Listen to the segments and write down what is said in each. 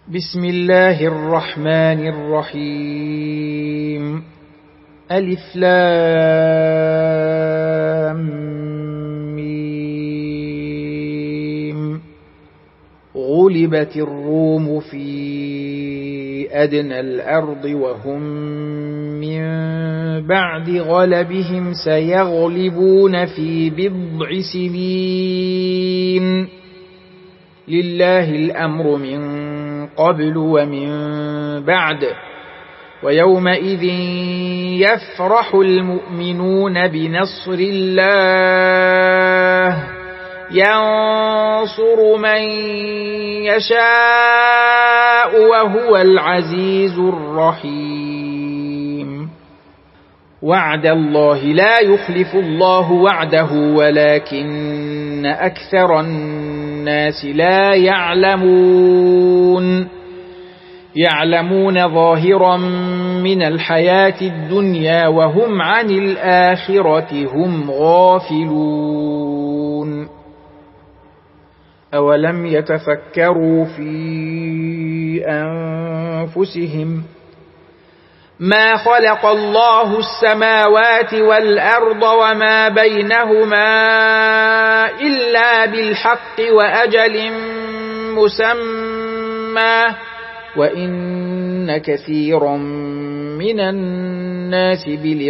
بسم الله الرحمن الرحيم. ألف لام ميم. غلبت الروم في أدنى الأرض وهم من بعد غلبهم سيغلبون في بضع سنين. لله الأمر من قبل ومن بعد ويومئذ يفرح المؤمنون بنصر الله ينصر من يشاء وهو العزيز الرحيم. وعد الله لا يخلف الله وعده ولكن أكثر الناس لا يعلمون ظاهرا من الحياة الدنيا وهم عن الآخرة هم غافلون. أولم يتفكروا في أنفسهم ما خلق الله السماوات والأرض وما بينهما إلا بالحق وأجل مسمى وإن كثيرا من الناس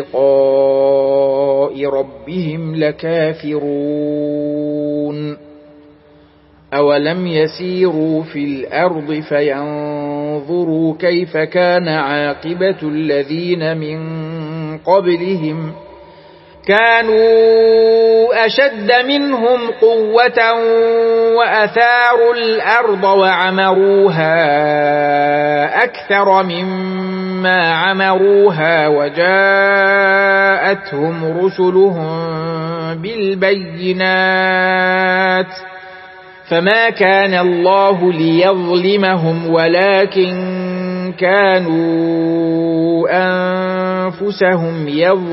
بلقاء ربهم لكافرون. أولم يسيروا في الأرض فينظروا كيف كان عاقبة الذين من قبلهم كانوا أشد منهم قوة وأثاروا الأرض وعمروها أكثر مما عمروها وجاءتهم رسلهم بالبينات فما كان الله ليظلمهم ولكن كانوا أنفسهم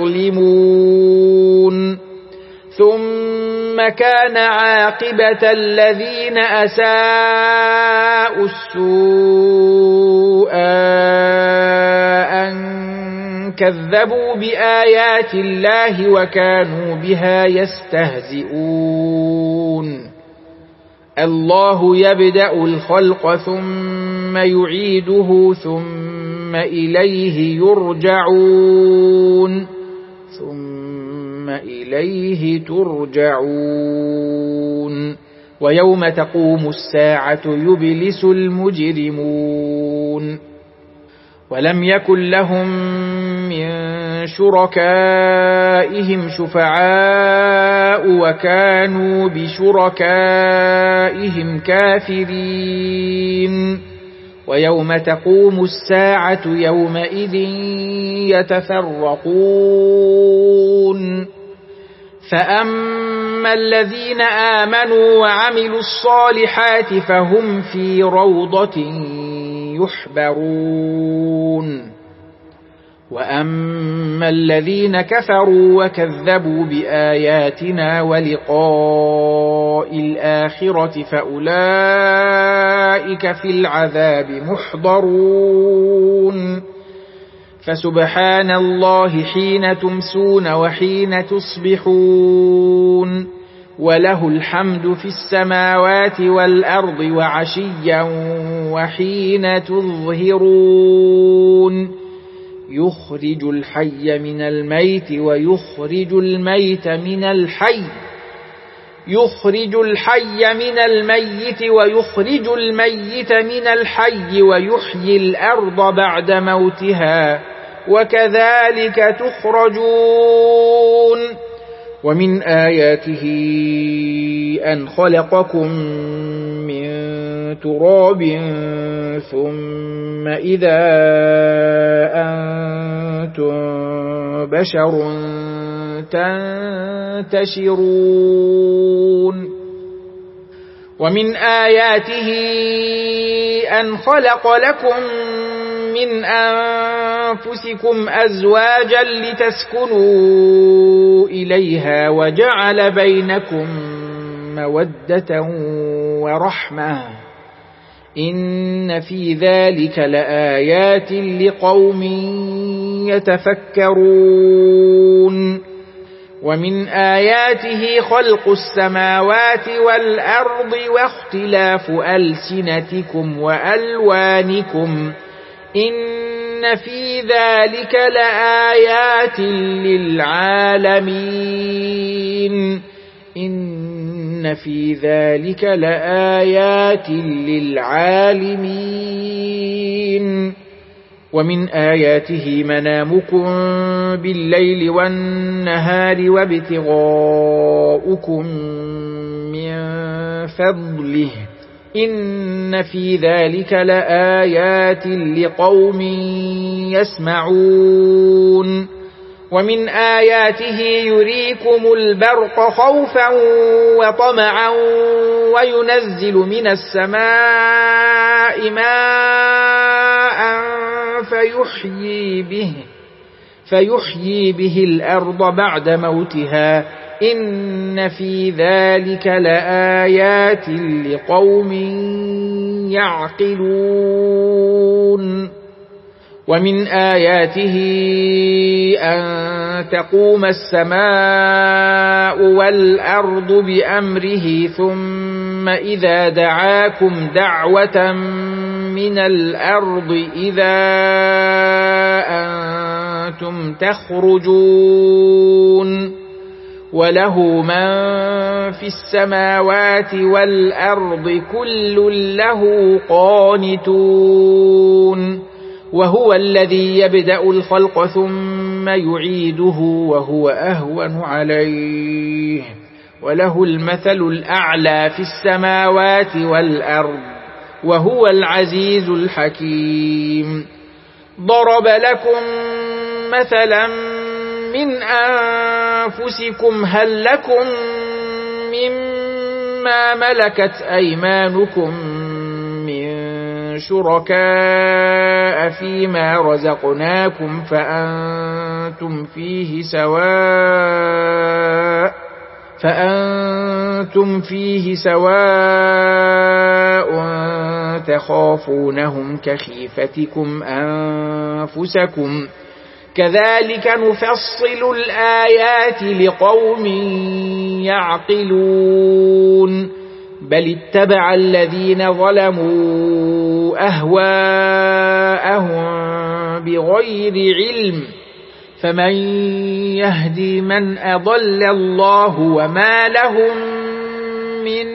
يظلمون. ثم كان عاقبة الذين أساءوا السوء أن كذبوا بآيات الله وكانوا بها يستهزئون. الله يبدأ الخلق ثم يعيده ثم إليه ترجعون. ويوم تقوم الساعة يبلس المجرمون. ولم يكن لهم من شركائهم شفعاء وكانوا بشركائهم كافرين. ويوم تقوم الساعة يومئذ يتفرقون. فأما الذين آمنوا وعملوا الصالحات فهم في روضة يحبرون. وأما الذين كفروا وكذبوا بآياتنا ولقاء الآخرة فأولئك في العذاب محضرون. فسبحان الله حين تمسون وحين تصبحون وله الحمد في السماوات والأرض وعشيا وحين تظهرون. يخرج الحي من الميت ويخرج الميت من الحي يخرج الحي من الميت ويخرج الميت من الحي ويحيي الأرض بعد موتها وكذلك تخرجون. ومن آياته أن خلقكم من تراب ثم إذا أنتم بشر تنتشرون. ومن آياته أن خلق لكم من أنفسكم أزواجا لتسكنوا إليها وجعل بينكم مودة ورحمة إن في ذلك لآيات لقوم يتفكرون ومن آياته خلق السماوات والأرض واختلاف ألسنتكم وألوانكم إن في ذلك لآيات للعالمين إن في ذلك لآيات للعالمين ومن آياته منامكم بالليل والنهار وابتغاؤكم من فضله إن في ذلك لآيات لقوم يسمعون ومن آياته يريكم البرق خوفا وطمعا وينزل من السماء ماء فيحيي به الأرض بعد موتها إن في ذلك لآيات لقوم يعقلون ومن آياته أن تقوم السماء والأرض بأمره ثم إذا دعاكم دعوة من الأرض إذا أنتم تخرجون وله من في السماوات والأرض كل له قانتون وهو الذي يبدأ الخلق ثم يعيده وهو أهون عليه وله المثل الأعلى في السماوات والأرض وهو العزيز الحكيم ضرب لكم مثلا من أنفسكم هل لكم مما ملكت أيمانكم من شركاء فيما رزقناكم فأنتم فيه سواء تخافونهم كخيفتكم أنفسكم كذلك نفصل الآيات لقوم يعقلون بل اتبع الذين ظلموا أهواءهم بغير علم فمن يهدي من أضل الله وما لهم من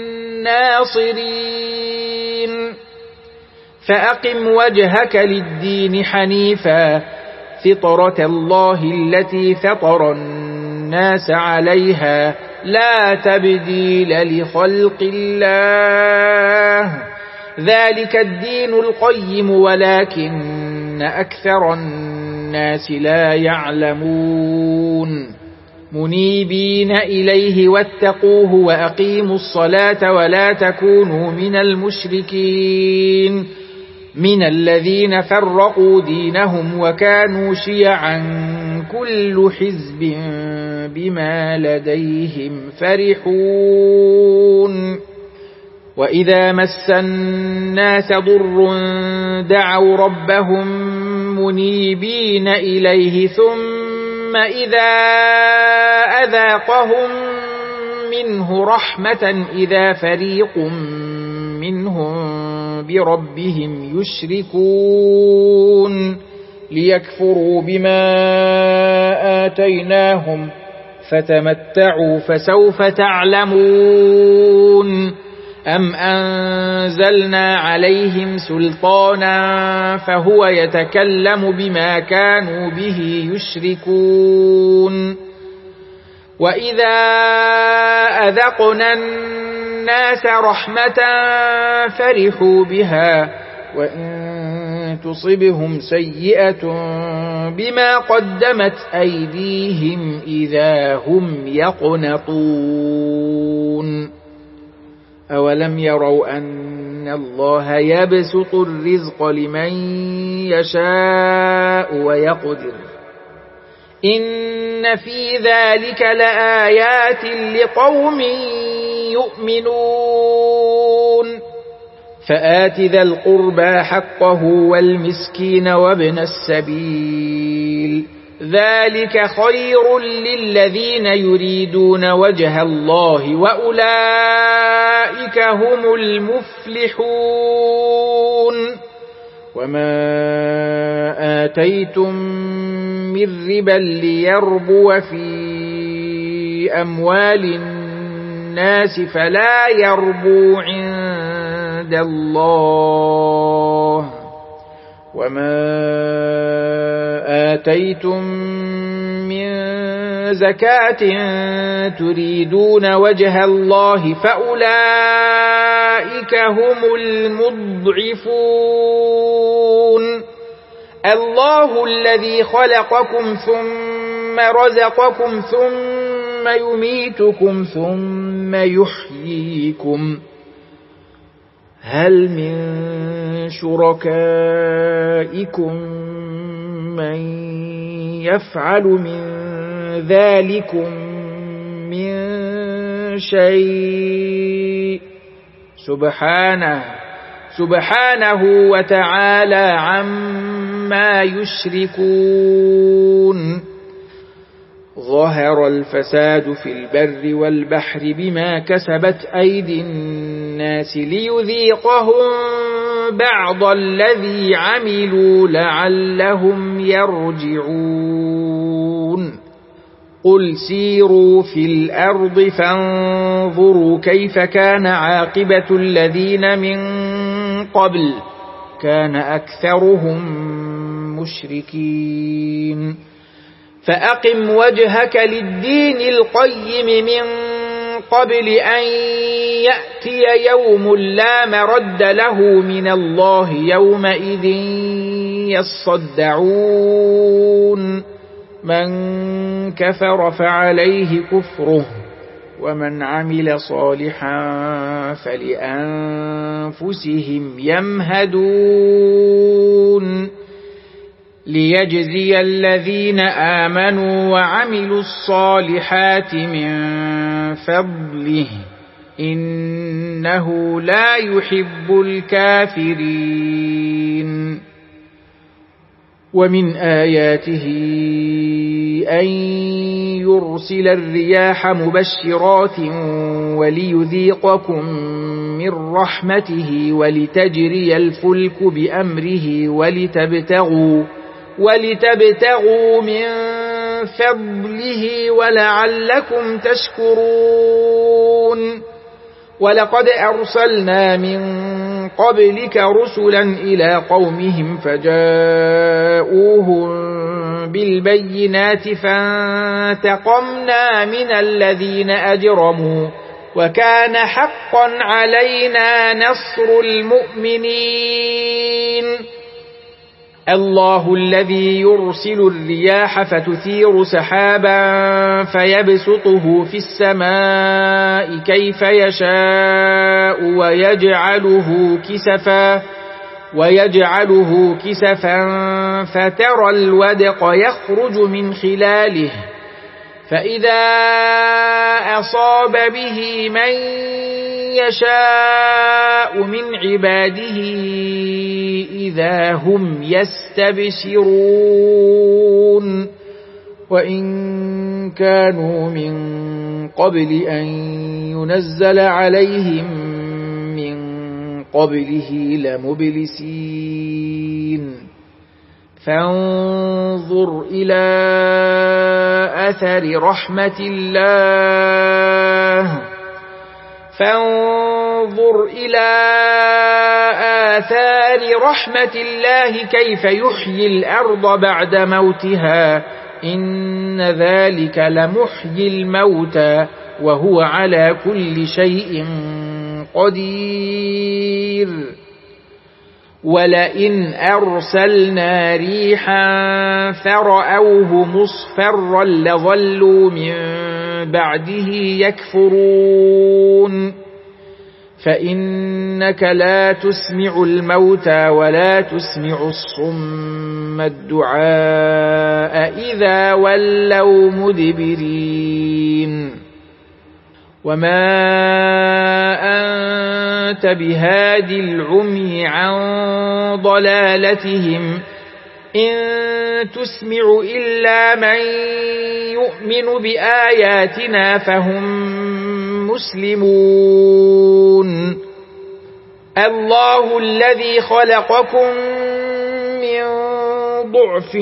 ناصرين فأقم وجهك للدين حنيفا فطرة الله التي فطر الناس عليها لا تبديل لخلق الله ذلك الدين القيم ولكن أكثر الناس لا يعلمون منيبين إليه واتقوه وأقيموا الصلاة ولا تكونوا من المشركين من الذين فرقوا دينهم وكانوا شيعا كل حزب بما لديهم فرحون وإذا مس الناس ضر دعوا ربهم منيبين إليه ثم إذا أذاقهم منه رحمة إذا فريق منهم بربهم يشركون ليكفروا بما آتيناهم فتمتعوا فسوف تعلمون أم أنزلنا عليهم سلطانا فهو يتكلم بما كانوا به يشركون وإذا أذقنا الناس رحمة فرحوا بها وإن تصبهم سيئة بما قدمت أيديهم إذا هم يقنطون أولم يروا أن الله يبسط الرزق لمن يشاء ويقدر إن في ذلك لآيات لقوم يؤمنون فآت ذا القربى حقه والمسكين وابن السبيل ذلك خير للذين يريدون وجه الله وأولئك هم المفلحون وما آتيتم من ربا ليربو في أموال الناس فلا يربو عند الله وما آتيتم من زكاة تريدون وجه الله فأولئك هم المضعفون الله الذي خلقكم ثم رزقكم ثم يميتكم ثم يحييكم هل من شركائكم من يفعل من ذلكم من شيء سبحانه وتعالى عما يشركون ظهر الفساد في البر والبحر بما كسبت أيدي الناس ليذيقهم بعض الذي عملوا لعلهم يرجعون قل سيروا في الأرض فانظروا كيف كان عاقبة الذين من قبل كان أكثرهم مشركين فأقم وجهك للدين القيم من قبل أن يأتي يوم لا مرد له من الله يومئذ يصدعون من كفر فعليه كفره ومن عمل صالحا فلأنفسهم يمهدون ليجزي الذين آمنوا وعملوا الصالحات من فضله إنه لا يحب الكافرين ومن آياته أن يرسل الرياح مبشرات وليذيقكم من رحمته ولتجري الفلك بأمره ولتبتغوا من فضله ولعلكم تشكرون ولقد أرسلنا من قبلك رسلا إلى قومهم فجاءوهم بالبينات فانتقمنا من الذين أجرموا وكان حقا علينا نصر المؤمنين الله الذي يرسل الرياح فتثير سحابا فيبسطه في السماء كيف يشاء ويجعله كسفا فترى الودق يخرج من خلاله فإذا أصاب به من يشاء من عباده إذا هم يستبشرون وإن كانوا من قبل أن ينزل عليهم من قبله لمبلسين فانظر إلى أثر رحمة الله كيف يحيي الأرض بعد موتها إن ذلك لمحيي الموتى وهو على كل شيء قدير ولئن أرسلنا ريحا فرأوه مصفرا لظلوا من بعده يكفرون فإنك لا تسمع الموتى ولا تسمع الصم الدعاء إذا ولوا مدبرين وما أنت بهاد العمي عن ضلالتهم إن تسمع إلا من يؤمن بآياتنا فهم مسلمون الله الذي خلقكم من ضعف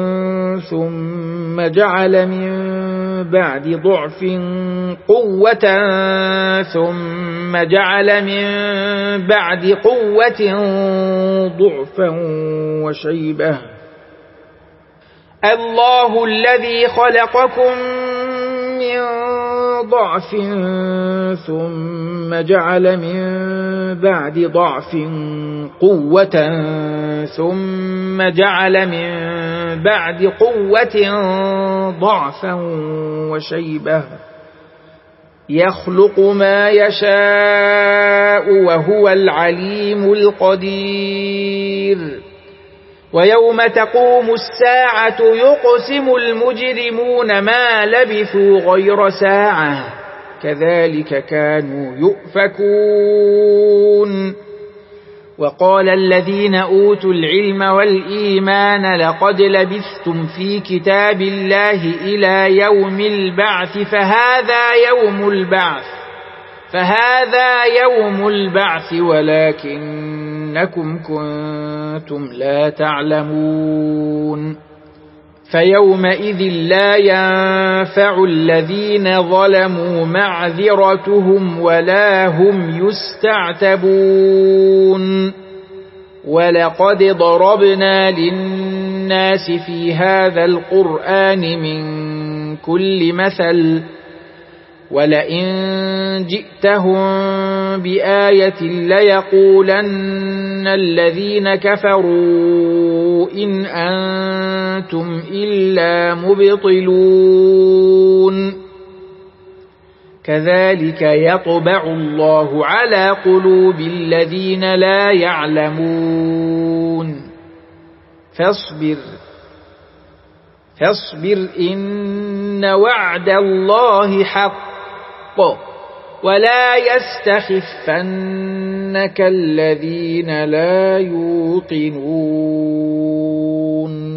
ثم جعل من بعد ضعف قوة ثم جعل من بعد قوة ضعفا وشيبة الله الذي خلقكم من ضعف ثم جعل من بعد ضعف قوة ثم جعل من بعد قوة ضعفا وشيبة يخلق ما يشاء وهو العليم القدير ويوم تقوم الساعة يقسم المجرمون ما لبثوا غير ساعة كذلك كانوا يؤفكون وقال الذين أوتوا العلم والإيمان لقد لبثتم في كتاب الله إلى يوم البعث فهذا يوم البعث ولكنكم كنتم لا تعلمون فيومئذ لا ينفع الذين ظلموا معذرتهم ولا هم يستعتبون ولقد ضربنا للناس في هذا القرآن من كل مثل ولئن جئتهم بآية ليقولن الذين كفروا إن أنتم إلا مبطلون كذلك يطبع الله على قلوب الذين لا يعلمون فاصبر إن وعد الله حق ولا يستخفنك الذين لا يوقنون